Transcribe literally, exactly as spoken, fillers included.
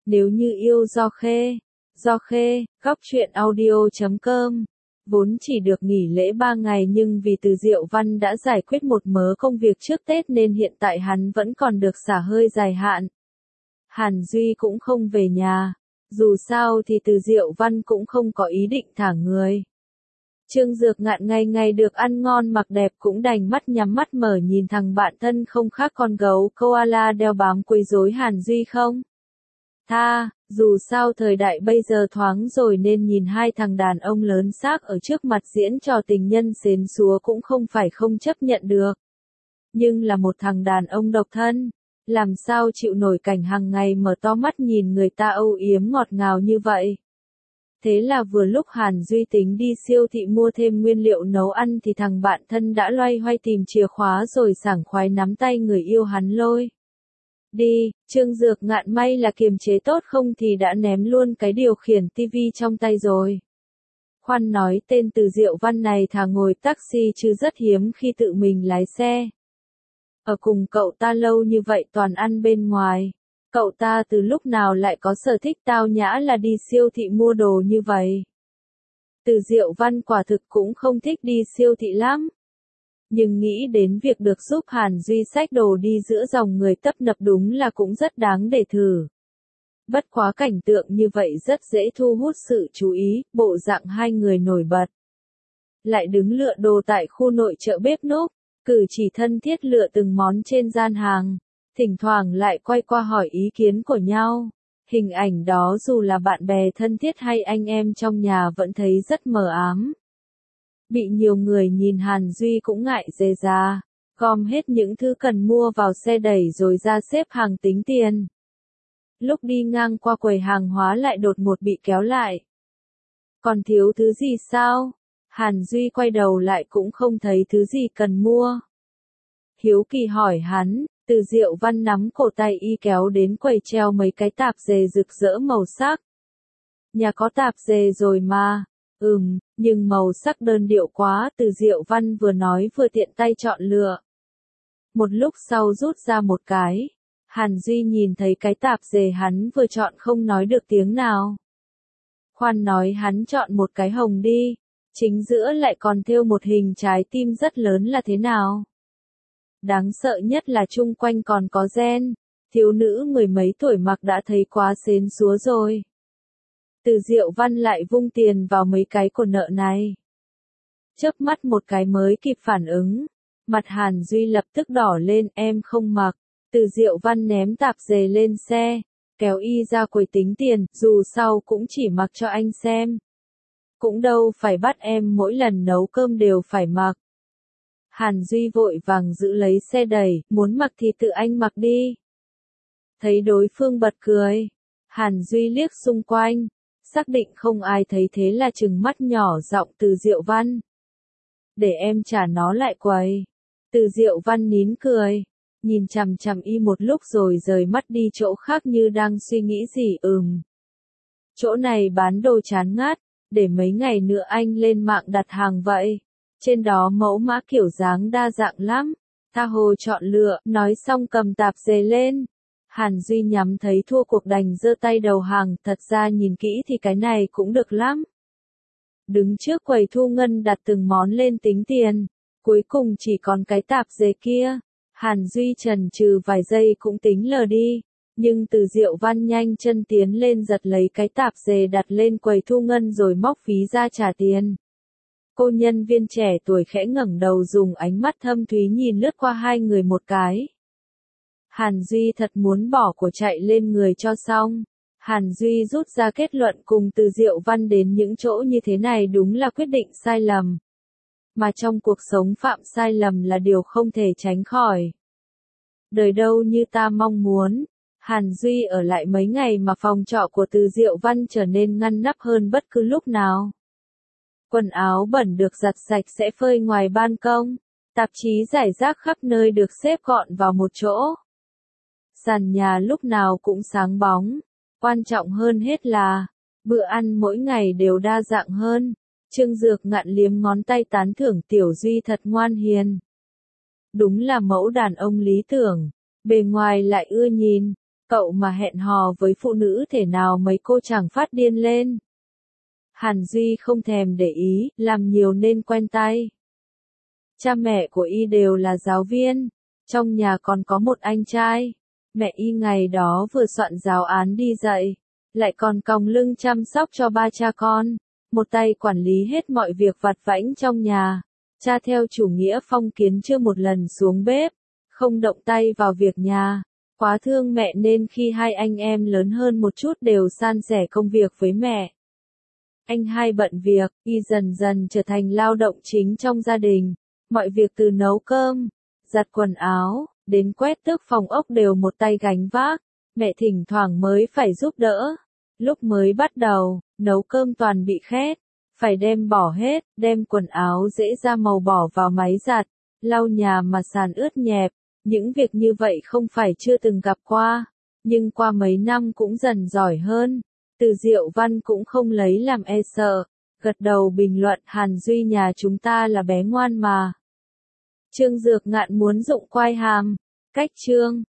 Nếu như yêu Do Khê, Do Khê, góc truyện audio chấm com. Vốn chỉ được nghỉ lễ ba ngày nhưng vì Từ Diệu Văn đã giải quyết một mớ công việc trước Tết nên hiện tại hắn vẫn còn được xả hơi dài hạn. Hàn Duy cũng không về nhà, dù sao thì Từ Diệu Văn cũng không có ý định thả người. Trương Dược Ngạn ngày ngày được ăn ngon mặc đẹp cũng đành mắt nhắm mắt mở nhìn thằng bạn thân không khác con gấu koala đeo bám quấy rối Hàn Duy không. Tha, dù sao thời đại bây giờ thoáng rồi nên nhìn hai thằng đàn ông lớn xác ở trước mặt diễn trò tình nhân xến xúa cũng không phải không chấp nhận được. Nhưng là một thằng đàn ông độc thân, làm sao chịu nổi cảnh hàng ngày mở to mắt nhìn người ta âu yếm ngọt ngào như vậy. Thế là vừa lúc Hàn Duy tính đi siêu thị mua thêm nguyên liệu nấu ăn thì thằng bạn thân đã loay hoay tìm chìa khóa rồi sảng khoái nắm tay người yêu hắn lôi. Đi, Trương Dược Ngạn may là kiềm chế tốt không thì đã ném luôn cái điều khiển tivi trong tay rồi. Khoan nói tên Từ Diệu Văn này thà ngồi taxi chứ rất hiếm khi tự mình lái xe. Ở cùng cậu ta lâu như vậy toàn ăn bên ngoài. Cậu ta từ lúc nào lại có sở thích tao nhã là đi siêu thị mua đồ như vậy. Từ Diệu Văn quả thực cũng không thích đi siêu thị lắm. Nhưng nghĩ đến việc được giúp Hàn Duy xách đồ đi giữa dòng người tấp nập đúng là cũng rất đáng để thử. Bất quá cảnh tượng như vậy rất dễ thu hút sự chú ý, bộ dạng hai người nổi bật. Lại đứng lựa đồ tại khu nội chợ bếp núc, cử chỉ thân thiết lựa từng món trên gian hàng, thỉnh thoảng lại quay qua hỏi ý kiến của nhau. Hình ảnh đó dù là bạn bè thân thiết hay anh em trong nhà vẫn thấy rất mờ ám. Bị nhiều người nhìn Hàn Duy cũng ngại dè ra, gom hết những thứ cần mua vào xe đẩy rồi ra xếp hàng tính tiền. Lúc đi ngang qua quầy hàng hóa lại đột ngột bị kéo lại. Còn thiếu thứ gì sao? Hàn Duy quay đầu lại cũng không thấy thứ gì cần mua. Hiếu kỳ hỏi hắn, Từ Diệu Văn nắm cổ tay y kéo đến quầy treo mấy cái tạp dề rực rỡ màu sắc. Nhà có tạp dề rồi mà. Ừm, nhưng màu sắc đơn điệu quá, Từ Diệu Văn vừa nói vừa tiện tay chọn lựa. Một lúc sau rút ra một cái. Hàn Duy nhìn thấy cái tạp dề hắn vừa chọn không nói được tiếng nào. Khoan nói hắn chọn một cái hồng đi, chính giữa lại còn thêu một hình trái tim rất lớn là thế nào. Đáng sợ nhất là chung quanh còn có gen, thiếu nữ mười mấy tuổi mặc đã thấy quá xến xúa rồi. Từ Diệu Văn lại vung tiền vào mấy cái của nợ này. Chớp mắt một cái mới kịp phản ứng. Mặt Hàn Duy lập tức đỏ lên, em không mặc. Từ Diệu Văn ném tạp dề lên xe, kéo y ra quầy tính tiền, dù sau cũng chỉ mặc cho anh xem. Cũng đâu phải bắt em mỗi lần nấu cơm đều phải mặc. Hàn Duy vội vàng giữ lấy xe đẩy, muốn mặc thì tự anh mặc đi. Thấy đối phương bật cười, Hàn Duy liếc xung quanh. Xác định không ai thấy thế là trừng mắt nhỏ giọng Từ Diệu Văn. Để em trả nó lại quầy. Từ Diệu Văn nín cười, nhìn chằm chằm y một lúc rồi rời mắt đi chỗ khác như đang suy nghĩ gì. Ừm. Chỗ này bán đồ chán ngắt, để mấy ngày nữa anh lên mạng đặt hàng vậy. Trên đó mẫu mã kiểu dáng đa dạng lắm. Tha hồ chọn lựa, nói xong cầm tạp dề lên. Hàn Duy nhắm thấy thua cuộc đành giơ tay đầu hàng, thật ra nhìn kỹ thì cái này cũng được lắm. Đứng trước quầy thu ngân đặt từng món lên tính tiền, cuối cùng chỉ còn cái tạp dề kia. Hàn Duy chần chừ vài giây cũng tính lờ đi, nhưng Từ Diệu Văn nhanh chân tiến lên giật lấy cái tạp dề đặt lên quầy thu ngân rồi móc phí ra trả tiền. Cô nhân viên trẻ tuổi khẽ ngẩng đầu dùng ánh mắt thâm thúy nhìn lướt qua hai người một cái. Hàn Duy thật muốn bỏ của chạy lên người cho xong. Hàn Duy rút ra kết luận cùng Từ Diệu Văn đến những chỗ như thế này đúng là quyết định sai lầm. Mà trong cuộc sống phạm sai lầm là điều không thể tránh khỏi. Đời đâu như ta mong muốn. Hàn Duy ở lại mấy ngày mà phòng trọ của Từ Diệu Văn trở nên ngăn nắp hơn bất cứ lúc nào. Quần áo bẩn được giặt sạch sẽ phơi ngoài ban công. Tạp chí rải rác khắp nơi được xếp gọn vào một chỗ. Sàn nhà lúc nào cũng sáng bóng. Quan trọng hơn hết là, bữa ăn mỗi ngày đều đa dạng hơn. Trương Dược Ngạn liếm ngón tay tán thưởng Tiểu Duy thật ngoan hiền. Đúng là mẫu đàn ông lý tưởng, bề ngoài lại ưa nhìn, Cậu mà hẹn hò với phụ nữ thể nào mấy cô chẳng phát điên lên. Hàn Duy không thèm để ý, làm nhiều nên quen tay. Cha mẹ của y đều là giáo viên, trong nhà còn có một anh trai. Mẹ y ngày đó vừa soạn giáo án đi dạy, lại còn còng lưng chăm sóc cho ba cha con, một tay quản lý hết mọi việc vặt vãnh trong nhà. Cha theo chủ nghĩa phong kiến chưa một lần xuống bếp, không động tay vào việc nhà. Quá thương mẹ nên khi hai anh em lớn hơn một chút đều san sẻ công việc với mẹ. Anh hai bận việc, y dần dần trở thành lao động chính trong gia đình. Mọi việc từ nấu cơm, giặt quần áo, đến quét tước phòng ốc đều một tay gánh vác. Mẹ thỉnh thoảng mới phải giúp đỡ. Lúc mới bắt đầu, nấu cơm toàn bị khét. Phải đem bỏ hết, đem quần áo dễ ra màu bỏ vào máy giặt. Lau nhà mà sàn ướt nhẹp. Những việc như vậy không phải chưa từng gặp qua. Nhưng qua mấy năm cũng dần giỏi hơn. Từ Diệu Văn cũng không lấy làm e sợ. Gật đầu bình luận Hàn Duy nhà chúng ta là bé ngoan mà. Trương Dược Ngạn muốn dụng quai hàm. Cách chương